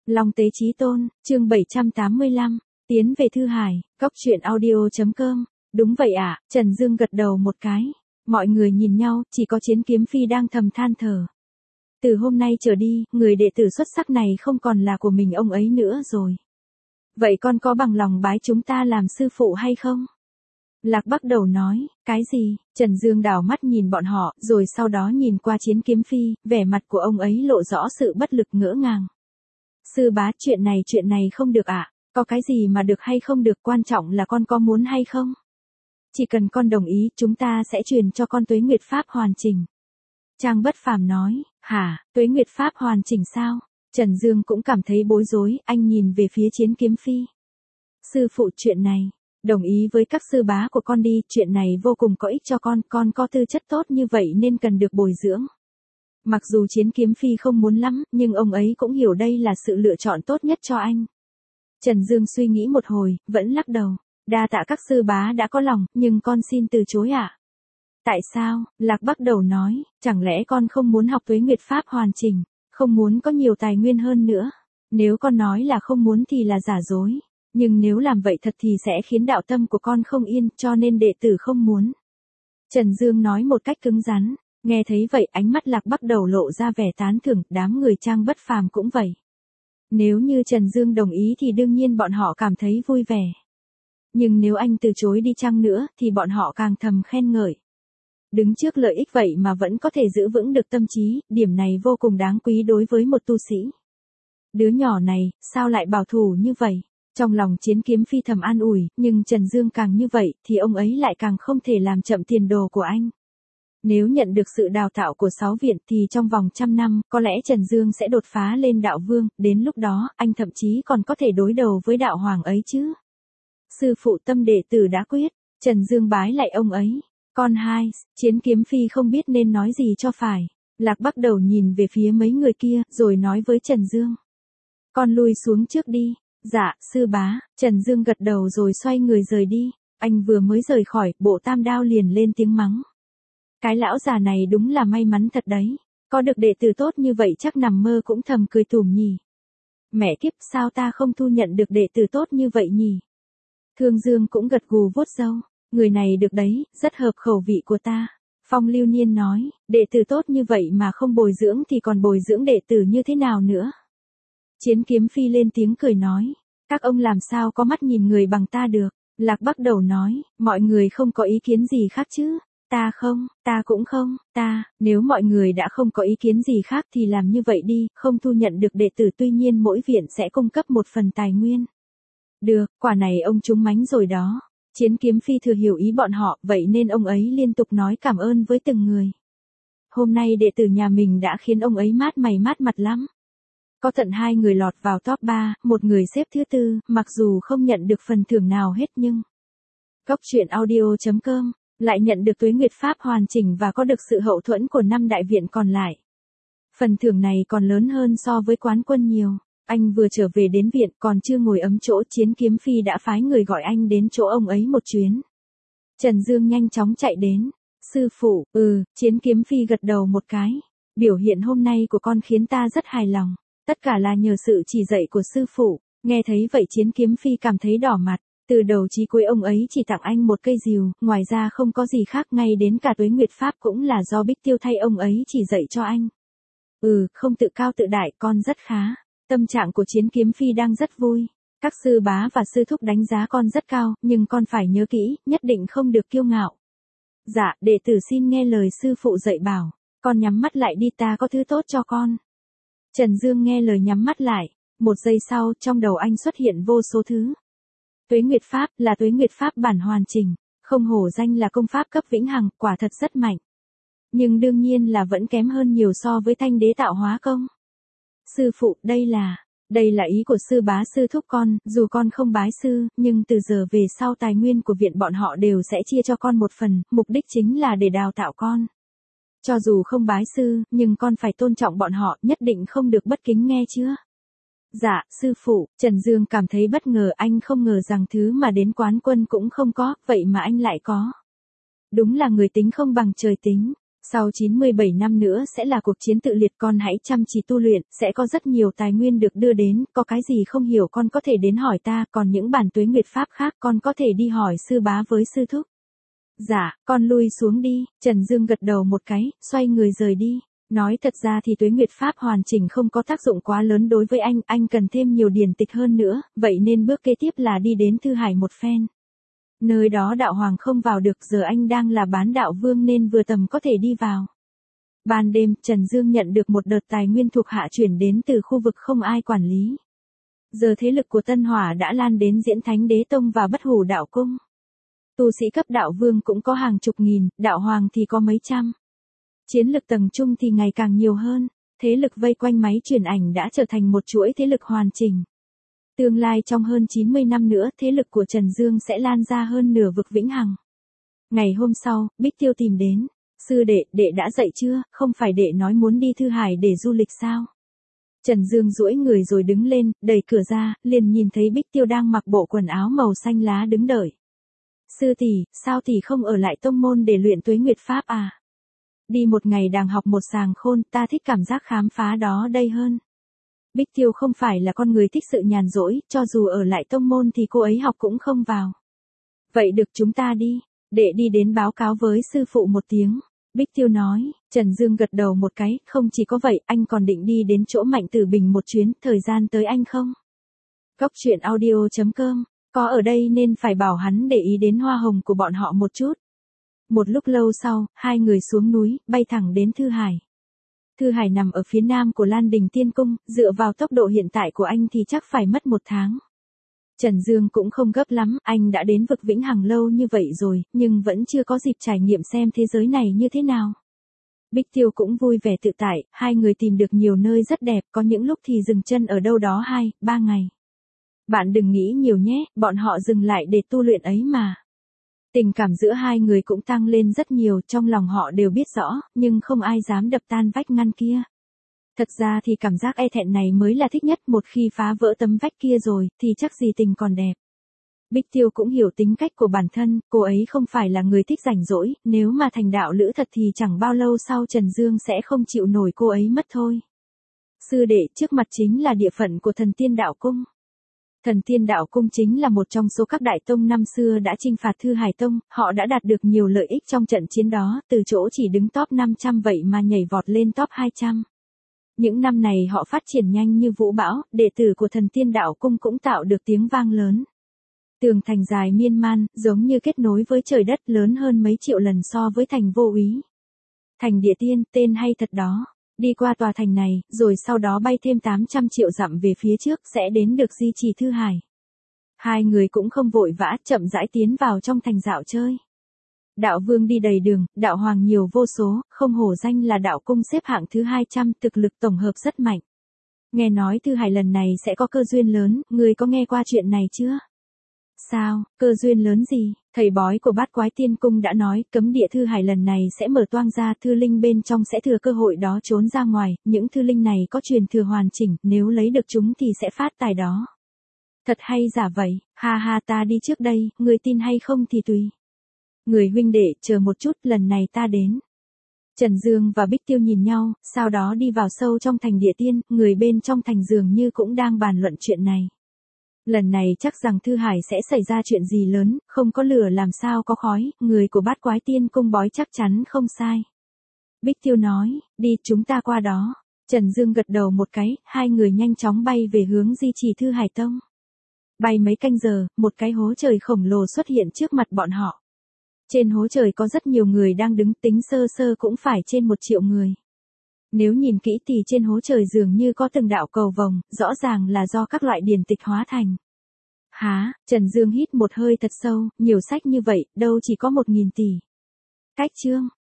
Long Tế Chí Tôn, chương 785, tiến về Thư Hải, Cóc Truyện Audio.com. Đúng vậy ạ, Trần Dương gật đầu một cái. Mọi người nhìn nhau, chỉ có Chiến Kiếm Phi đang thầm than thở. Từ hôm nay trở đi, người đệ tử xuất sắc này không còn là của mình ông ấy nữa rồi. Vậy con có bằng lòng bái chúng ta làm sư phụ hay không? Lạc Bắc Đầu nói, cái gì? Trần Dương đảo mắt nhìn bọn họ, rồi sau đó nhìn qua Chiến Kiếm Phi, vẻ mặt của ông ấy lộ rõ sự bất lực ngỡ ngàng. Sư bá, chuyện này không được ạ. Có cái gì mà được hay không được, quan trọng là con có muốn hay không? Chỉ cần con đồng ý, chúng ta sẽ truyền cho con Tuế Nguyệt Pháp hoàn chỉnh. Trang Bất Phàm nói, hả, Tuế Nguyệt Pháp hoàn chỉnh sao? Trần Dương cũng cảm thấy bối rối, anh nhìn về phía Chiến Kiếm Phi. Sư phụ, chuyện này, đồng ý với các sư bá của con đi, chuyện này vô cùng có ích cho con có tư chất tốt như vậy nên cần được bồi dưỡng. Mặc dù Chiến Kiếm Phi không muốn lắm, nhưng ông ấy cũng hiểu đây là sự lựa chọn tốt nhất cho anh. Trần Dương suy nghĩ một hồi, vẫn lắc đầu. Đa tạ các sư bá đã có lòng, nhưng con xin từ chối ạ. Tại sao? Lạc Bắc Đầu nói, chẳng lẽ con không muốn học Tuế Nguyệt Pháp hoàn chỉnh, không muốn có nhiều tài nguyên hơn nữa? Nếu con nói là không muốn thì là giả dối, nhưng nếu làm vậy thật thì sẽ khiến đạo tâm của con không yên, cho nên đệ tử không muốn. Trần Dương nói một cách cứng rắn. Nghe thấy vậy, ánh mắt Lạc Bắc Đầu lộ ra vẻ tán thưởng, đám người Trang Bất Phàm cũng vậy. Nếu như Trần Dương đồng ý thì đương nhiên bọn họ cảm thấy vui vẻ. Nhưng nếu anh từ chối đi chăng nữa, thì bọn họ càng thầm khen ngợi. Đứng trước lợi ích vậy mà vẫn có thể giữ vững được tâm trí, điểm này vô cùng đáng quý đối với một tu sĩ. Đứa nhỏ này, sao lại bảo thủ như vậy? Trong lòng Chiến Kiếm Phi thầm an ủi, nhưng Trần Dương càng như vậy, thì ông ấy lại càng không thể làm chậm tiền đồ của anh. Nếu nhận được sự đào tạo của 6 viện thì trong vòng 100 năm, có lẽ Trần Dương sẽ đột phá lên đạo vương, đến lúc đó, anh thậm chí còn có thể đối đầu với đạo hoàng ấy chứ. Sư phụ, tâm đệ tử đã quyết. Trần Dương bái lại ông ấy. Con hai, Chiến Kiếm Phi không biết nên nói gì cho phải. Lạc Bắc Đầu nhìn về phía mấy người kia, rồi nói với Trần Dương. Con lui xuống trước đi. Dạ, sư bá. Trần Dương gật đầu rồi xoay người rời đi. Anh vừa mới rời khỏi, Bộ Tam Đao liền lên tiếng mắng. Cái lão già này đúng là may mắn thật đấy. Có được đệ tử tốt như vậy chắc nằm mơ cũng thầm cười tủm nhỉ. Mẹ kiếp, sao ta không thu nhận được đệ tử tốt như vậy nhỉ? Thương Dương cũng gật gù vuốt râu. Người này được đấy, rất hợp khẩu vị của ta. Phong Lưu Niên nói, đệ tử tốt như vậy mà không bồi dưỡng thì còn bồi dưỡng đệ tử như thế nào nữa? Chiến Kiếm Phi lên tiếng cười nói, các ông làm sao có mắt nhìn người bằng ta được? Lạc Bắc Đầu nói, mọi người không có ý kiến gì khác chứ? Ta không, ta cũng không, nếu mọi người đã không có ý kiến gì khác thì làm như vậy đi, không thu nhận được đệ tử, tuy nhiên mỗi viện sẽ cung cấp một phần tài nguyên. Được, quả này ông trúng mánh rồi đó. Chiến Kiếm Phi thừa hiểu ý bọn họ, vậy nên ông ấy liên tục nói cảm ơn với từng người. Hôm nay đệ tử nhà mình đã khiến ông ấy mát mày mát mặt lắm. Có tận 2 người lọt vào top 3, một người xếp thứ 4, mặc dù không nhận được phần thưởng nào hết nhưng Cóc Truyện Audio.com lại nhận được Tuế Nguyệt Pháp hoàn chỉnh và có được sự hậu thuẫn của 5 đại viện còn lại. Phần thưởng này còn lớn hơn so với quán quân nhiều. Anh vừa trở về đến viện, còn chưa ngồi ấm chỗ, Chiến Kiếm Phi đã phái người gọi anh đến chỗ ông ấy một chuyến. Trần Dương nhanh chóng chạy đến. Sư phụ, Chiến Kiếm Phi gật đầu một cái. Biểu hiện hôm nay của con khiến ta rất hài lòng. Tất cả là nhờ sự chỉ dạy của sư phụ. Nghe thấy vậy Chiến Kiếm Phi cảm thấy đỏ mặt. Từ đầu chí cuối ông ấy chỉ tặng anh một cây rìu, ngoài ra không có gì khác, ngay đến cả Tuế Nguyệt Pháp cũng là do Bích Tiêu thay ông ấy chỉ dạy cho anh. Không tự cao tự đại, con rất khá. Tâm trạng của Chiến Kiếm Phi đang rất vui. Các sư bá và sư thúc đánh giá con rất cao, nhưng con phải nhớ kỹ, nhất định không được kiêu ngạo. Dạ, đệ tử xin nghe lời sư phụ dạy bảo. Con nhắm mắt lại đi, ta có thứ tốt cho con. Trần Dương nghe lời nhắm mắt lại. Một giây sau, trong đầu anh xuất hiện vô số thứ. Tuế Nguyệt Pháp là Tuế Nguyệt Pháp bản hoàn chỉnh, không hổ danh là công pháp cấp vĩnh hằng, quả thật rất mạnh. Nhưng đương nhiên là vẫn kém hơn nhiều so với Thanh Đế Tạo Hóa Công. Sư phụ, đây là ý của sư bá sư thúc con, dù con không bái sư, nhưng từ giờ về sau tài nguyên của viện bọn họ đều sẽ chia cho con một phần, mục đích chính là để đào tạo con. Cho dù không bái sư, nhưng con phải tôn trọng bọn họ, nhất định không được bất kính, nghe chưa? Dạ, sư phụ. Trần Dương cảm thấy bất ngờ, anh không ngờ rằng thứ mà đến quán quân cũng không có, vậy mà anh lại có. Đúng là người tính không bằng trời tính. Sau 97 năm nữa sẽ là cuộc chiến tự liệt, con hãy chăm chỉ tu luyện, sẽ có rất nhiều tài nguyên được đưa đến, có cái gì không hiểu con có thể đến hỏi ta, còn những bản tuế nguyệt pháp khác con có thể đi hỏi sư bá với sư thúc. Dạ, con lui xuống đi, Trần Dương gật đầu một cái, xoay người rời đi. Nói thật ra thì tuế nguyệt pháp hoàn chỉnh không có tác dụng quá lớn đối với anh cần thêm nhiều điển tịch hơn nữa, vậy nên bước kế tiếp là đi đến Thư Hải một phen. Nơi đó đạo hoàng không vào được, giờ anh đang là bán đạo vương nên vừa tầm có thể đi vào. Ban đêm, Trần Dương nhận được một đợt tài nguyên thuộc hạ chuyển đến từ khu vực không ai quản lý. Giờ thế lực của Tân Hỏa đã lan đến Diễn Thánh Đế Tông và Bất Hủ Đạo Cung. Tu sĩ cấp đạo vương cũng có hàng chục nghìn, đạo hoàng thì có mấy trăm. Chiến lực tầng trung thì ngày càng nhiều hơn, thế lực vây quanh máy truyền ảnh đã trở thành một chuỗi thế lực hoàn chỉnh. Tương lai trong hơn 90 năm nữa, thế lực của Trần Dương sẽ lan ra hơn nửa vực vĩnh hằng. Ngày hôm sau, Bích Tiêu tìm đến. Sư đệ, đệ đã dậy chưa, không phải đệ nói muốn đi Thư Hải để du lịch sao? Trần Dương duỗi người rồi đứng lên, đẩy cửa ra, liền nhìn thấy Bích Tiêu đang mặc bộ quần áo màu xanh lá đứng đợi. Sư tỷ, sao tỷ không ở lại tông môn để luyện tuế nguyệt pháp à? Đi một ngày đàng học một sàng khôn, ta thích cảm giác khám phá đó đây hơn. Bích Tiêu không phải là con người thích sự nhàn rỗi, cho dù ở lại tông môn thì cô ấy học cũng không vào. Vậy được, chúng ta đi, đệ đi đến báo cáo với sư phụ một tiếng. Bích Tiêu nói. Trần Dương gật đầu một cái, không chỉ có vậy, anh còn định đi đến chỗ Mạnh Tử Bình một chuyến, thời gian tới anh không? Góc truyện audio.com, có ở đây nên phải bảo hắn để ý đến hoa hồng của bọn họ một chút. Một lúc lâu sau, hai người xuống núi, bay thẳng đến Thư Hải. Thư Hải nằm ở phía nam của Lan Đình Tiên Cung, dựa vào tốc độ hiện tại của anh thì chắc phải mất 1 tháng. Trần Dương cũng không gấp lắm, anh đã đến vực vĩnh hằng lâu như vậy rồi, nhưng vẫn chưa có dịp trải nghiệm xem thế giới này như thế nào. Bích Tiêu cũng vui vẻ tự tại, hai người tìm được nhiều nơi rất đẹp, có những lúc thì dừng chân ở đâu đó 2-3 ngày. Bạn đừng nghĩ nhiều nhé, bọn họ dừng lại để tu luyện ấy mà. Tình cảm giữa hai người cũng tăng lên rất nhiều, trong lòng họ đều biết rõ, nhưng không ai dám đập tan vách ngăn kia. Thật ra thì cảm giác e thẹn này mới là thích nhất, một khi phá vỡ tấm vách kia rồi, thì chắc gì tình còn đẹp. Bích Tiêu cũng hiểu tính cách của bản thân, cô ấy không phải là người thích rảnh rỗi, nếu mà thành đạo lữ thật thì chẳng bao lâu sau Trần Dương sẽ không chịu nổi cô ấy mất thôi. Sư đệ, trước mặt chính là địa phận của Thần Tiên Đạo Cung. Thần Tiên Đạo Cung chính là một trong số các đại tông năm xưa đã chinh phạt Thư Hải Tông, họ đã đạt được nhiều lợi ích trong trận chiến đó, từ chỗ chỉ đứng top 500 vậy mà nhảy vọt lên top 200. Những năm này họ phát triển nhanh như vũ bão, đệ tử của Thần Tiên Đạo Cung cũng tạo được tiếng vang lớn. Tường thành dài miên man, giống như kết nối với trời đất, lớn hơn mấy triệu lần so với thành Vô Úy. Thành Địa Tiên, tên hay thật đó. Đi qua tòa thành này, rồi sau đó bay thêm 800 triệu dặm về phía trước, sẽ đến được di trì Thư Hải. Hai người cũng không vội vã, chậm rãi tiến vào trong thành dạo chơi. Đạo vương đi đầy đường, đạo hoàng nhiều vô số, không hổ danh là đạo cung xếp hạng thứ 200, thực lực tổng hợp rất mạnh. Nghe nói Thư Hải lần này sẽ có cơ duyên lớn, người có nghe qua chuyện này chưa? Sao, cơ duyên lớn gì? Thầy bói của Bát Quái Tiên Cung đã nói, cấm địa Thư Hải lần này sẽ mở toang ra, thư linh bên trong sẽ thừa cơ hội đó trốn ra ngoài, những thư linh này có truyền thừa hoàn chỉnh, nếu lấy được chúng thì sẽ phát tài đó. Thật hay giả vậy, ha ha, ta đi trước đây, người tin hay không thì tùy. Người huynh đệ, chờ một chút, lần này ta đến. Trần Dương và Bích Tiêu nhìn nhau, sau đó đi vào sâu trong thành Địa Tiên, người bên trong thành dường như cũng đang bàn luận chuyện này. Lần này chắc rằng Thư Hải sẽ xảy ra chuyện gì lớn, không có lửa làm sao có khói, người của Bát Quái Tiên Cung bói chắc chắn không sai. Bích Tiêu nói, đi, chúng ta qua đó. Trần Dương gật đầu một cái, hai người nhanh chóng bay về hướng di trì Thư Hải Tông. Bay mấy canh giờ, một cái hố trời khổng lồ xuất hiện trước mặt bọn họ. Trên hố trời có rất nhiều người đang đứng, tính sơ sơ cũng phải trên 1 triệu người. Nếu nhìn kỹ thì trên hố trời dường như có từng đạo cầu vồng, rõ ràng là do các loại điển tịch hóa thành. Hả, Trần Dương hít một hơi thật sâu, nhiều sách như vậy, đâu chỉ có 1000 tỷ. Cách chương,